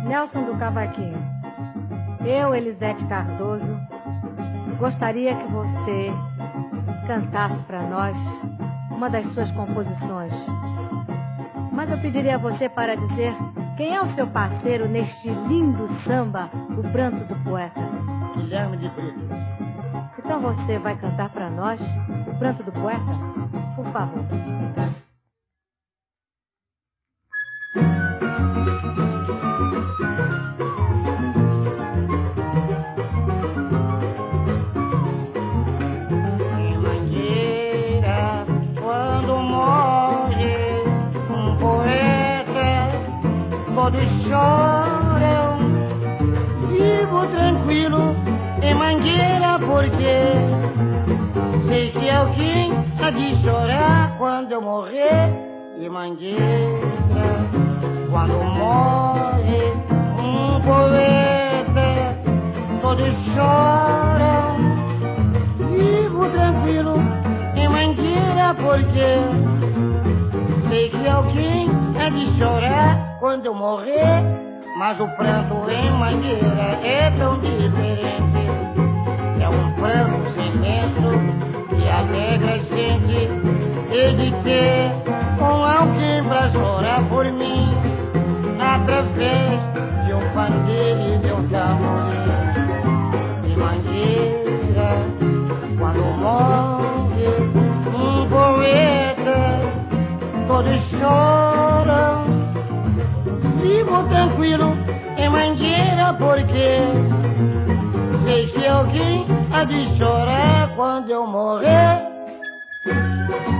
Nelson do Cavaquinho. Eu, Elisete Cardoso, gostaria que você cantasse para nós uma das suas composições. Mas eu pediria a você para dizer quem é o seu parceiro neste lindo samba, O Pranto do Poeta. Guilherme de Brito. Então você vai cantar para nós O Pranto do Poeta? Por favor. Todos choram, vivo tranquilo em Mangueira, porque sei que alguém há de chorar quando eu morrer. Em Mangueira, quando morre um poeta, todos choram, vivo tranquilo em Mangueira, porque sei que alguém há de chorar quando eu morrer, mas o pranto em Mangueira é tão diferente. É um pranto silêncio que alegra a gente, e de ter com alguém pra chorar por mim, através de um pandeiro e de um tamborim. Em Mangueira, quando morre um poeta, todos choram, vivo tranquilo em Mangueira, porque sei que alguém há de chorar quando eu morrer.